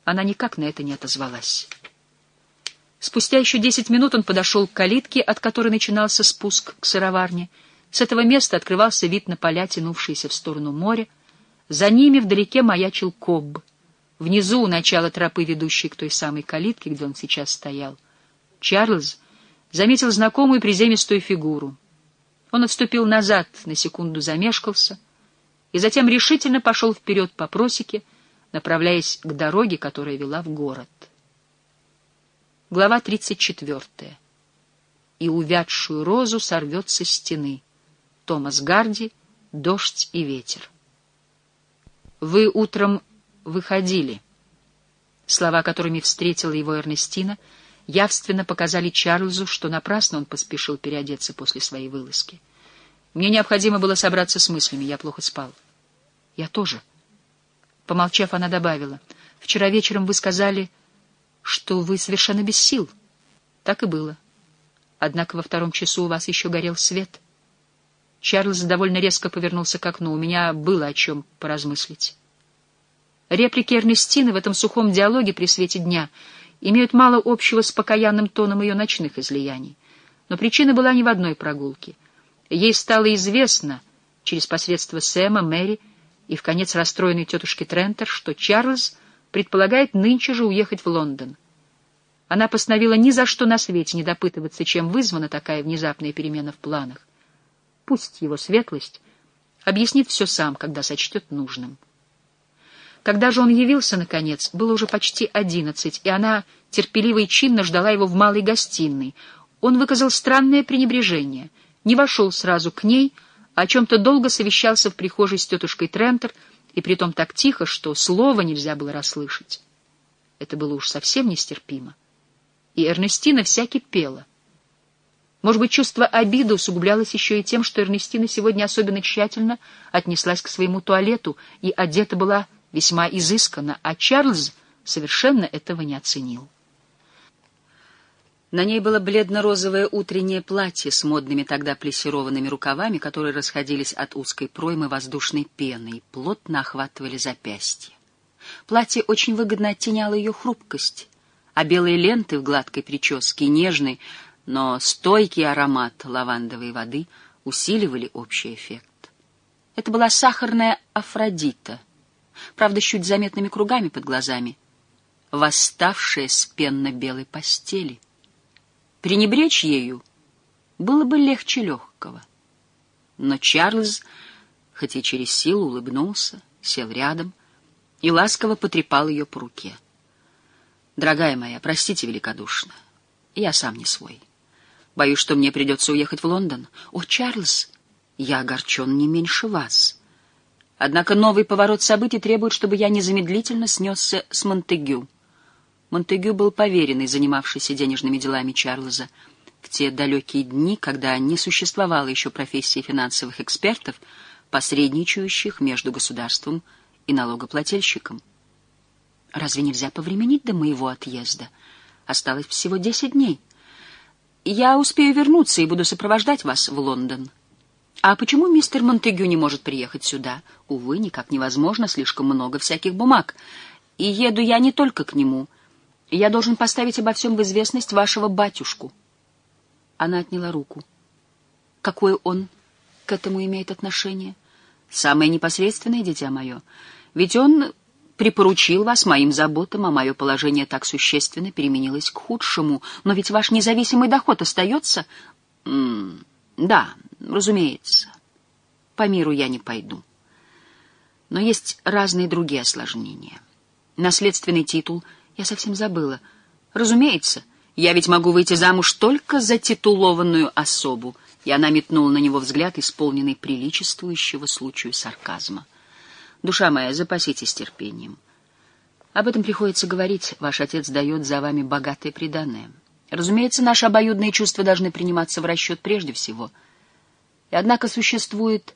Она никак на это не отозвалась. Спустя еще 10 минут он подошел к калитке, от которой начинался спуск к сыроварне. С этого места открывался вид на поля, тянувшиеся в сторону моря. За ними вдалеке маячил Кобб. Внизу, у начала тропы, ведущей к той самой калитке, где он сейчас стоял, Чарльз заметил знакомую приземистую фигуру. Он отступил назад, на секунду замешкался, и затем решительно пошел вперед по просеке, направляясь к дороге, которая вела в город. Глава 34. «И увядшую розу сорвет со стены». Томас Гарди, «Дождь и ветер». «Вы утром выходили». Слова, которыми встретила его Эрнестина, явственно показали Чарльзу, что напрасно он поспешил переодеться после своей вылазки. «Мне необходимо было собраться с мыслями, я плохо спал». «Я тоже». Помолчав, она добавила: «Вчера вечером вы сказали, что вы совершенно без сил». Так и было. Однако во 2 часу у вас еще горел свет. Чарльз довольно резко повернулся к окну. У меня было о чем поразмыслить. Реплики Эрнестины в этом сухом диалоге при свете дня имеют мало общего с покаянным тоном ее ночных излияний. Но причина была не в одной прогулке. Ей стало известно, через посредство Сэма, Мэри и, вконец, расстроенной тетушки Трентер, что Чарльз предполагает нынче же уехать в Лондон. Она постановила ни за что на свете не допытываться, чем вызвана такая внезапная перемена в планах. Пусть его светлость объяснит все сам, когда сочтет нужным. Когда же он явился, наконец, было уже почти 11, и она терпеливо и чинно ждала его в малой гостиной. Он выказал странное пренебрежение, не вошел сразу к ней, а о чем-то долго совещался в прихожей с тетушкой Трентер, и притом так тихо, что слова нельзя было расслышать. Это было уж совсем нестерпимо. И Эрнестина вся кипела. Может быть, чувство обиды усугублялось еще и тем, что Эрнестина сегодня особенно тщательно отнеслась к своему туалету и одета была весьма изысканно, а Чарльз совершенно этого не оценил. На ней было бледно-розовое утреннее платье с модными тогда плессированными рукавами, которые расходились от узкой проймы воздушной пены и плотно охватывали запястье. Платье очень выгодно оттеняло ее хрупкость, а белые ленты в гладкой прическе и нежный, но стойкий аромат лавандовой воды усиливали общий эффект. Это была сахарная Афродита, правда, с чуть заметными кругами под глазами, восставшая с пенно-белой постели. Пренебречь ею было бы легче легкого. Но Чарльз, хоть и через силу, улыбнулся, сел рядом и ласково потрепал ее по руке. «Дорогая моя, простите великодушно, я сам не свой. Боюсь, что мне придется уехать в Лондон. О, Чарльз, я огорчен не меньше вас. Однако новый поворот событий требует, чтобы я незамедлительно снесся с Монтегю». Монтегю был поверенный, занимавшийся денежными делами Чарльза в те далекие дни, когда не существовало еще профессии финансовых экспертов, посредничающих между государством и налогоплательщиком. «Разве нельзя повременить до моего отъезда? Осталось всего 10 дней. Я успею вернуться и буду сопровождать вас в Лондон. А почему мистер Монтегю не может приехать сюда? Увы, никак невозможно, слишком много всяких бумаг. И еду я не только к нему. Я должен поставить обо всем в известность вашего батюшку». Она отняла руку. «Какое он к этому имеет отношение?» «Самое непосредственное, дитя мое. Ведь он припоручил вас моим заботам, а мое положение так существенно переменилось к худшему. Но ведь ваш независимый доход остается?» «Да, разумеется. По миру я не пойду. Но есть разные другие осложнения. Наследственный титул я совсем забыла. Разумеется, я ведь могу выйти замуж только за титулованную особу». И она метнула на него взгляд, исполненный приличествующего случаю сарказма. «Душа моя, запаситесь терпением. Об этом приходится говорить. Ваш отец дает за вами богатое приданое. Разумеется, наши обоюдные чувства должны приниматься в расчет прежде всего. И однако существует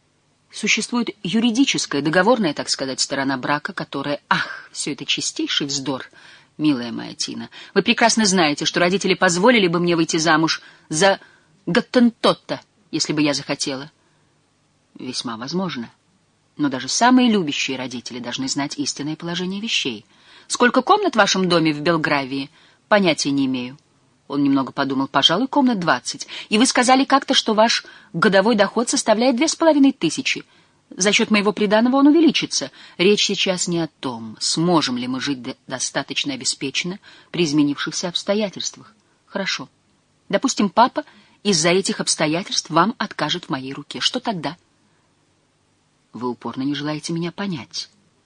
юридическая, договорная, так сказать, сторона брака, которая... Ах, все это чистейший вздор, милая моя Тина. Вы прекрасно знаете, что родители позволили бы мне выйти замуж за Готтентотта, если бы я захотела». «Весьма возможно. Но даже самые любящие родители должны знать истинное положение вещей. Сколько комнат в вашем доме в Белгравии? Понятия не имею. Он немного подумал. Пожалуй, комнат 20. И вы сказали как-то, что ваш годовой доход составляет 2500. За счет моего приданого он увеличится. Речь сейчас не о том, сможем ли мы жить достаточно обеспеченно при изменившихся обстоятельствах. Хорошо. Допустим, папа из-за этих обстоятельств вам откажет в моей руке. Что тогда? Вы упорно не желаете меня понять.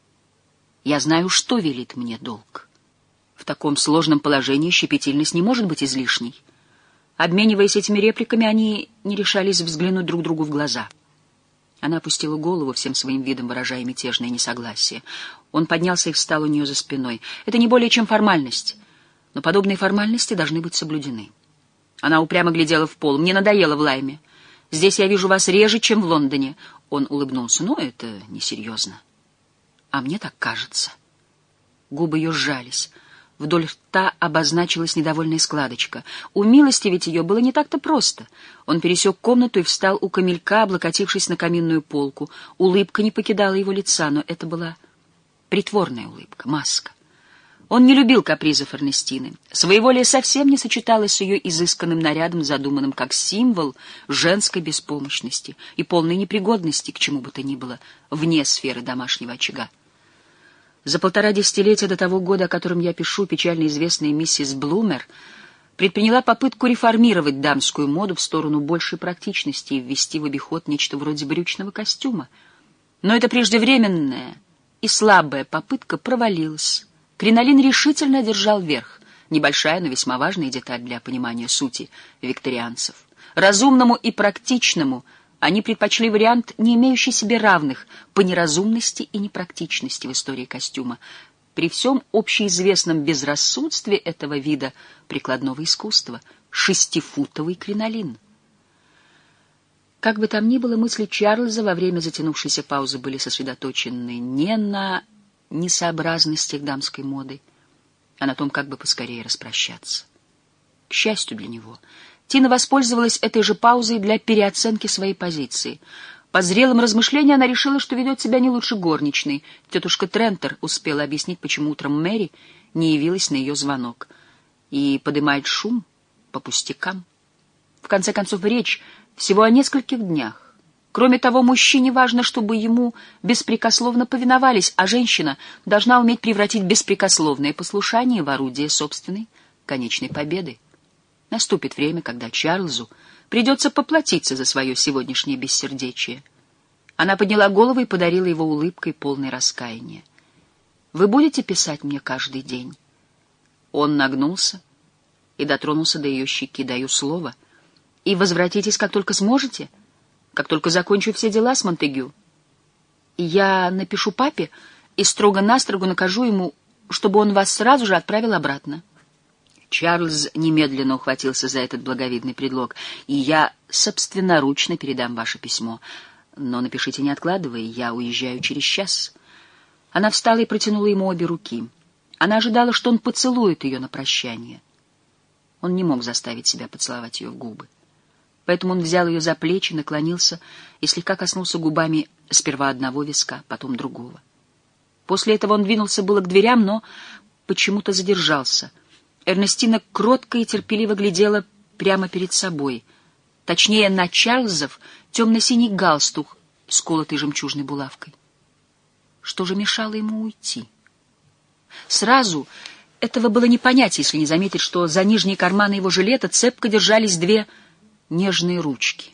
Я знаю, что велит мне долг. В таком сложном положении щепетильность не может быть излишней. Обмениваясь этими репликами, они не решались взглянуть друг другу в глаза. Она опустила голову, всем своим видом выражая мятежное несогласие. Он поднялся и встал у нее за спиной. Это не более чем формальность, но подобные формальности должны быть соблюдены. Она упрямо глядела в пол. «Мне надоело в Лайме. Здесь я вижу вас реже, чем в Лондоне». Он улыбнулся. «Но это несерьезно». «А мне так кажется». Губы ее сжались. Вдоль рта обозначилась недовольная складочка. Умилостивить ее было не так-то просто. Он пересек комнату и встал у камелька, облокотившись на каминную полку. Улыбка не покидала его лица, но это была притворная улыбка, маска. Он не любил капризов Эрнестины. Своеволие совсем не сочеталось с ее изысканным нарядом, задуманным как символ женской беспомощности и полной непригодности к чему бы то ни было вне сферы домашнего очага. За 1,5 десятилетия до того года, о котором я пишу, печально известная миссис Блумер предприняла попытку реформировать дамскую моду в сторону большей практичности и ввести в обиход нечто вроде брючного костюма. Но эта преждевременная и слабая попытка провалилась. Кринолин решительно одержал верх. Небольшая, но весьма важная деталь для понимания сути викторианцев. Разумному и практичному они предпочли вариант, не имеющий себе равных по неразумности и непрактичности в истории костюма, при всем общеизвестном безрассудстве этого вида прикладного искусства — 6-футовый кринолин. Как бы там ни было, мысли Чарльза во время затянувшейся паузы были сосредоточены не на несообразностях дамской моды, а на том, как бы поскорее распрощаться. К счастью для него, Тина воспользовалась этой же паузой для переоценки своей позиции. По зрелым размышлениям она решила, что ведет себя не лучше горничной. Тетушка Трентер успела объяснить, почему утром Мэри не явилась на ее звонок и подымает шум по пустякам. В конце концов, речь всего о нескольких днях. Кроме того, мужчине важно, чтобы ему беспрекословно повиновались, а женщина должна уметь превратить беспрекословное послушание в орудие собственной конечной победы. Наступит время, когда Чарльзу придется поплатиться за свое сегодняшнее бессердечие. Она подняла голову и подарила его улыбкой, полной раскаяния. «Вы будете писать мне каждый день?» Он нагнулся и дотронулся до ее щеки. «Даю слово. И возвратитесь, как только сможете, как только закончу все дела с Монтегю. Я напишу папе и строго-настрого накажу ему, чтобы он вас сразу же отправил обратно». Чарльз немедленно ухватился за этот благовидный предлог. «И я собственноручно передам ваше письмо. Но напишите, не откладывая, я уезжаю через час». Она встала и протянула ему обе руки. Она ожидала, что он поцелует ее на прощание. Он не мог заставить себя поцеловать ее в губы. Поэтому он взял ее за плечи, наклонился и слегка коснулся губами сперва одного виска, потом другого. После этого он двинулся было к дверям, но почему-то задержался. Эрнестина кротко и терпеливо глядела прямо перед собой, точнее, на Чарльзов темно-синий галстук с колотой жемчужной булавкой. Что же мешало ему уйти? Сразу этого было не понять, если не заметить, что за нижние карманы его жилета цепко держались 2 нежные ручки.